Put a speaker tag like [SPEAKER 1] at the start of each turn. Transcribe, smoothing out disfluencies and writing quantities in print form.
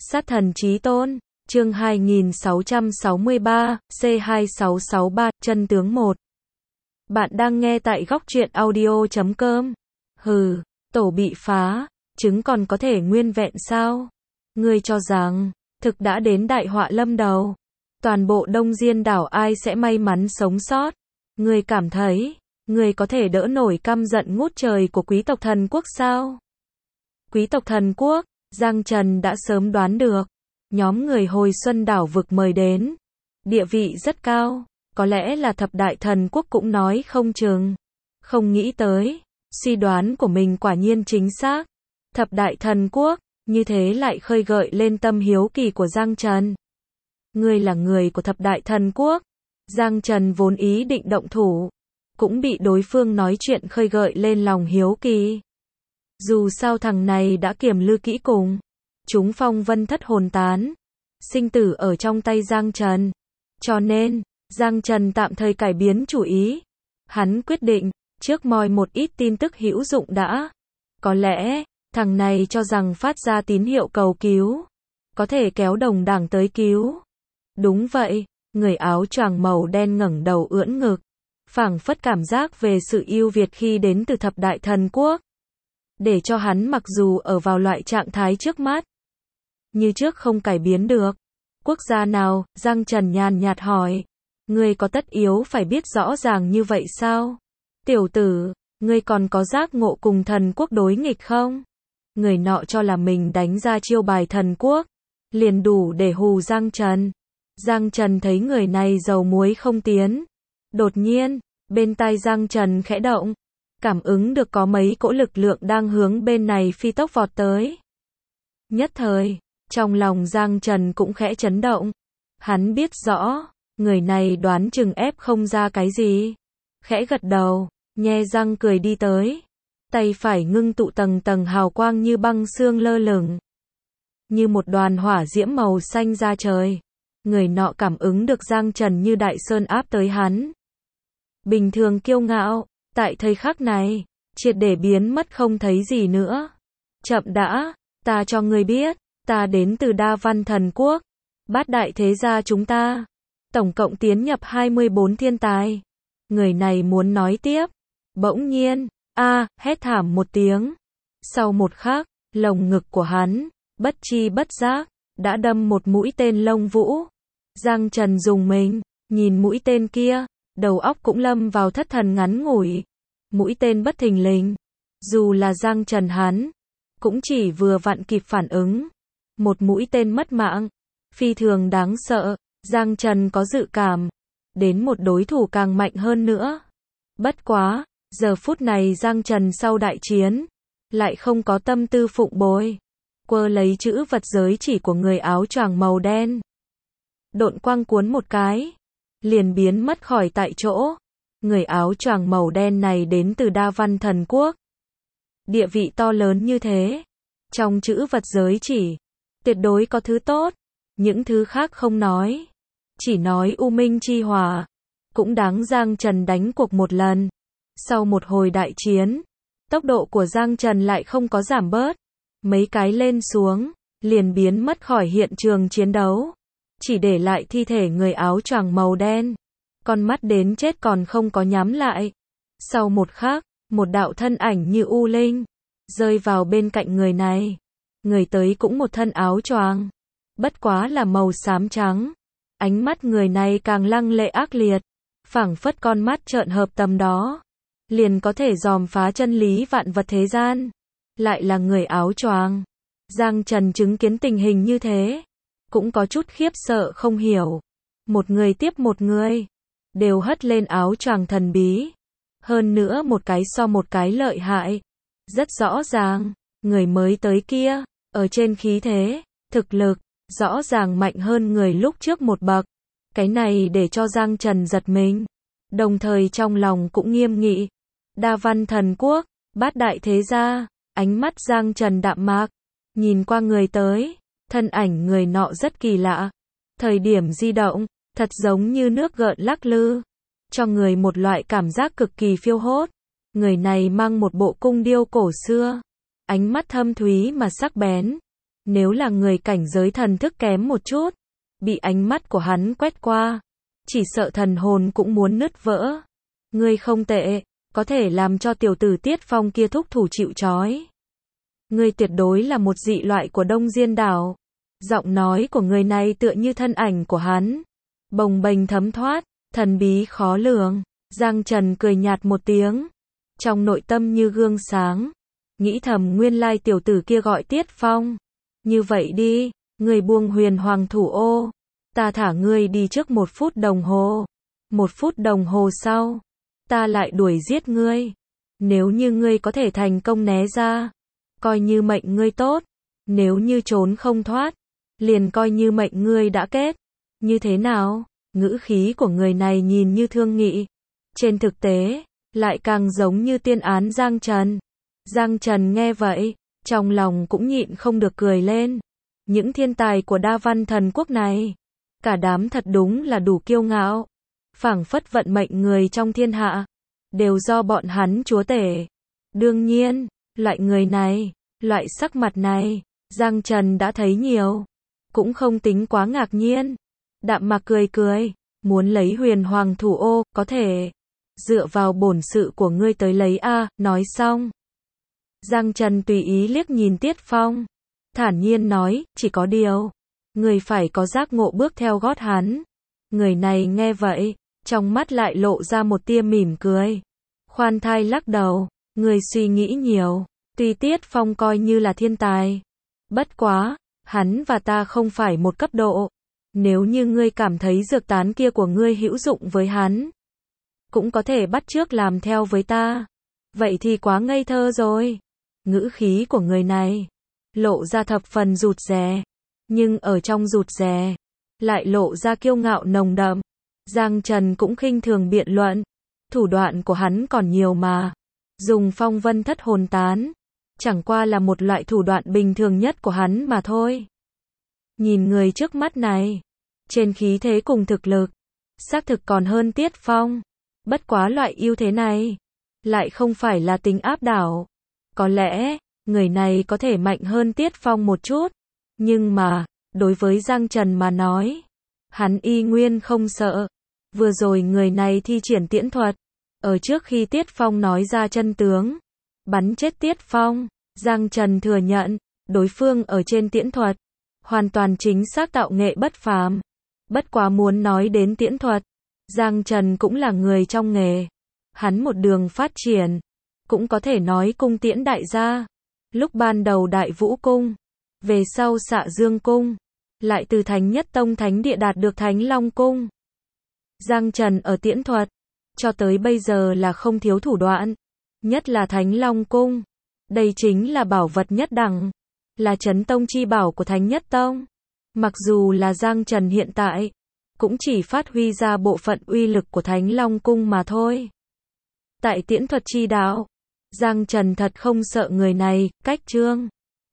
[SPEAKER 1] Sát thần chí tôn, chương 2663, C2663, chân tướng 1. Bạn đang nghe tại góc truyện audio.com. Hừ, tổ bị phá, trứng còn có thể nguyên vẹn sao? Ngươi cho rằng, thực đã đến đại họa lâm đầu. Toàn bộ Đông Diên đảo ai sẽ may mắn sống sót? Ngươi cảm thấy, ngươi có thể đỡ nổi căm giận ngút trời của quý tộc thần quốc sao? Quý tộc thần quốc, Giang Trần đã sớm đoán được. Nhóm người hồi xuân đảo vực mời đến. Địa vị rất cao, có lẽ là thập đại thần quốc cũng nói không chừng. Không nghĩ tới, suy đoán của mình quả nhiên chính xác. Thập đại thần quốc, như thế lại khơi gợi lên tâm hiếu kỳ của Giang Trần. Ngươi là người của thập đại thần quốc. Giang Trần vốn ý định động thủ, cũng bị đối phương nói chuyện khơi gợi lên lòng hiếu kỳ. Dù sao thằng này đã kiểm lư kỹ cùng. Chúng phong vân thất hồn tán. Sinh tử ở trong tay Giang Trần. Cho nên, Giang Trần tạm thời cải biến chủ ý. Hắn quyết định, trước moi một ít tin tức hữu dụng đã. Có lẽ, thằng này cho rằng phát ra tín hiệu cầu cứu, có thể kéo đồng đảng tới cứu. Đúng vậy, người áo choàng màu đen ngẩng đầu ưỡn ngực. Phảng phất cảm giác về sự ưu việt khi đến từ thập đại thần quốc. Để cho hắn mặc dù ở vào loại trạng thái trước mắt, như trước không cải biến được. Quốc gia nào? Giang Trần nhàn nhạt hỏi. Ngươi có tất yếu phải biết rõ ràng như vậy sao? Tiểu tử, ngươi còn có giác ngộ cùng thần quốc đối nghịch không? Người nọ cho là mình đánh ra chiêu bài thần quốc, liền đủ để hù Giang Trần. Giang Trần thấy người này dầu muối không tiến. Đột nhiên, bên tai Giang Trần khẽ động. Cảm ứng được có mấy cỗ lực lượng đang hướng bên này phi tốc vọt tới. Nhất thời, trong lòng Giang Trần cũng khẽ chấn động. Hắn biết rõ, người này đoán chừng ép không ra cái gì. Khẽ gật đầu, nhe răng cười đi tới. Tay phải ngưng tụ tầng tầng hào quang như băng xương lơ lửng. Như một đoàn hỏa diễm màu xanh ra trời. Người nọ cảm ứng được Giang Trần như đại sơn áp tới hắn. Bình thường kiêu ngạo, tại thời khắc này, triệt để biến mất không thấy gì nữa. Chậm đã, ta cho ngươi biết, ta đến từ Đa Văn thần quốc, bát đại thế gia chúng ta, tổng cộng tiến nhập 24 thiên tài. Người này muốn nói tiếp, bỗng nhiên, hét thảm một tiếng. Sau một khắc, lồng ngực của hắn, bất chi bất giác, đã đâm một mũi tên lông vũ. Giang Trần dùng mình, nhìn mũi tên kia, đầu óc cũng lâm vào thất thần ngắn ngủi. Mũi tên bất thình lình, dù là Giang Trần hắn, cũng chỉ vừa vặn kịp phản ứng. Một mũi tên mất mạng, phi thường đáng sợ. Giang Trần có dự cảm, đến một đối thủ càng mạnh hơn nữa. Bất quá, giờ phút này Giang Trần sau đại chiến, lại không có tâm tư phụng bồi. Quơ lấy chữ vật giới chỉ của người áo choàng màu đen. Độn quang cuốn một cái, liền biến mất khỏi tại chỗ. Người áo choàng màu đen này đến từ Đa Văn thần quốc. Địa vị to lớn như thế, trong chữ vật giới chỉ, tuyệt đối có thứ tốt. Những thứ khác không nói, chỉ nói U Minh chi hỏa, cũng đáng Giang Trần đánh cuộc một lần. Sau một hồi đại chiến, tốc độ của Giang Trần lại không có giảm bớt. Mấy cái lên xuống, liền biến mất khỏi hiện trường chiến đấu. Chỉ để lại thi thể người áo choàng màu đen. Con mắt đến chết còn không có nhắm lại. Sau một khắc, một đạo thân ảnh như u linh, rơi vào bên cạnh người này. Người tới cũng một thân áo choàng, bất quá là màu xám trắng. Ánh mắt người này càng lăng lệ ác liệt, phảng phất con mắt trợn hợp tầm đó, liền có thể dòm phá chân lý vạn vật thế gian. Lại là người áo choàng. Giang Trần chứng kiến tình hình như thế, cũng có chút khiếp sợ không hiểu. Một người tiếp một người, đều hất lên áo choàng thần bí. Hơn nữa một cái so một cái lợi hại. Rất rõ ràng, người mới tới kia, ở trên khí thế, thực lực, rõ ràng mạnh hơn người lúc trước một bậc. Cái này để cho Giang Trần giật mình. Đồng thời trong lòng cũng nghiêm nghị. Đa Văn thần quốc, bát đại thế gia. Ánh mắt Giang Trần đạm mạc, nhìn qua người tới, thân ảnh người nọ rất kỳ lạ. Thời điểm di động, thật giống như nước gợn lắc lư, cho người một loại cảm giác cực kỳ phiêu hốt. Người này mang một bộ cung điêu cổ xưa, ánh mắt thâm thúy mà sắc bén, Nếu là người cảnh giới thần thức kém một chút, bị ánh mắt của hắn quét qua, chỉ sợ thần hồn cũng muốn nứt vỡ. Ngươi không tệ, có thể làm cho tiểu tử Tiết Phong kia thúc thủ chịu trói. Ngươi tuyệt đối là một dị loại của Đông Diên đảo. Giọng nói của người này tựa như thân ảnh của hắn, bồng bềnh thấm thoát, thần bí khó lường. Giang Trần cười nhạt một tiếng, trong nội tâm như gương sáng, nghĩ thầm nguyên lai tiểu tử kia gọi Tiết Phong. Như vậy đi, ngươi buông Huyền Hoàng thủ ô, ta thả ngươi đi trước 1 phút đồng hồ. 1 phút đồng hồ sau, ta lại đuổi giết ngươi. Nếu như ngươi có thể thành công né ra, coi như mệnh ngươi tốt. Nếu như trốn không thoát, liền coi như mệnh ngươi đã kết. Như thế nào? Ngữ khí của người này nhìn như thương nghị, trên thực tế, lại càng giống như tiên án Giang Trần. Giang Trần nghe vậy, trong lòng cũng nhịn không được cười lên. Những thiên tài của Đa Văn Thần Quốc này, cả đám thật đúng là đủ kiêu ngạo. Phảng phất vận mệnh người trong thiên hạ, đều do bọn hắn chúa tể. Đương nhiên, loại người này, loại sắc mặt này, Giang Trần đã thấy nhiều, cũng không tính quá ngạc nhiên. Đạm Mạc cười cười, muốn lấy Huyền Hoàng thủ ô, có thể. Dựa vào bổn sự của ngươi tới lấy a. Nói xong, Giang Trần tùy ý liếc nhìn Tiết Phong, thản nhiên nói, chỉ có điều, người phải có giác ngộ bước theo gót hắn. Người này nghe vậy, trong mắt lại lộ ra một tia mỉm cười. Khoan thai lắc đầu, người suy nghĩ nhiều, tuy Tiết Phong coi như là thiên tài, bất quá, hắn và ta không phải một cấp độ. Nếu như ngươi cảm thấy dược tán kia của ngươi hữu dụng với hắn, cũng có thể bắt chước làm theo với ta. Vậy thì quá ngây thơ rồi. Ngữ khí của người này lộ ra thập phần rụt rè, nhưng ở trong rụt rè lại lộ ra kiêu ngạo nồng đậm. Giang Trần cũng khinh thường biện luận, thủ đoạn của hắn còn nhiều mà. Dùng phong vân thất hồn tán, chẳng qua là một loại thủ đoạn bình thường nhất của hắn mà thôi. Nhìn người trước mắt này, trên khí thế cùng thực lực, xác thực còn hơn Tiết Phong. Bất quá loại ưu thế này, lại không phải là tính áp đảo. Có lẽ, người này có thể mạnh hơn Tiết Phong một chút. Nhưng mà, đối với Giang Trần mà nói, hắn y nguyên không sợ. Vừa rồi người này thi triển tiễn thuật, ở trước khi Tiết Phong nói ra chân tướng, bắn chết Tiết Phong. Giang Trần thừa nhận, đối phương ở trên tiễn thuật, hoàn toàn chính xác tạo nghệ bất phàm. Bất quá muốn nói đến tiễn thuật, Giang Trần cũng là người trong nghề. Hắn một đường phát triển, cũng có thể nói cung tiễn đại gia. Lúc ban đầu Đại Vũ Cung, về sau Xạ Dương Cung, lại từ Thánh Nhất Tông Thánh Địa đạt được Thánh Long Cung. Giang Trần ở tiễn thuật, cho tới bây giờ là không thiếu thủ đoạn. Nhất là Thánh Long Cung, đây chính là bảo vật nhất đẳng, là chấn tông chi bảo của Thánh Nhất Tông. Mặc dù là Giang Trần hiện tại, cũng chỉ phát huy ra bộ phận uy lực của Thánh Long Cung mà thôi. Tại tiễn thuật chi đạo, Giang Trần thật không sợ người này, cách chương.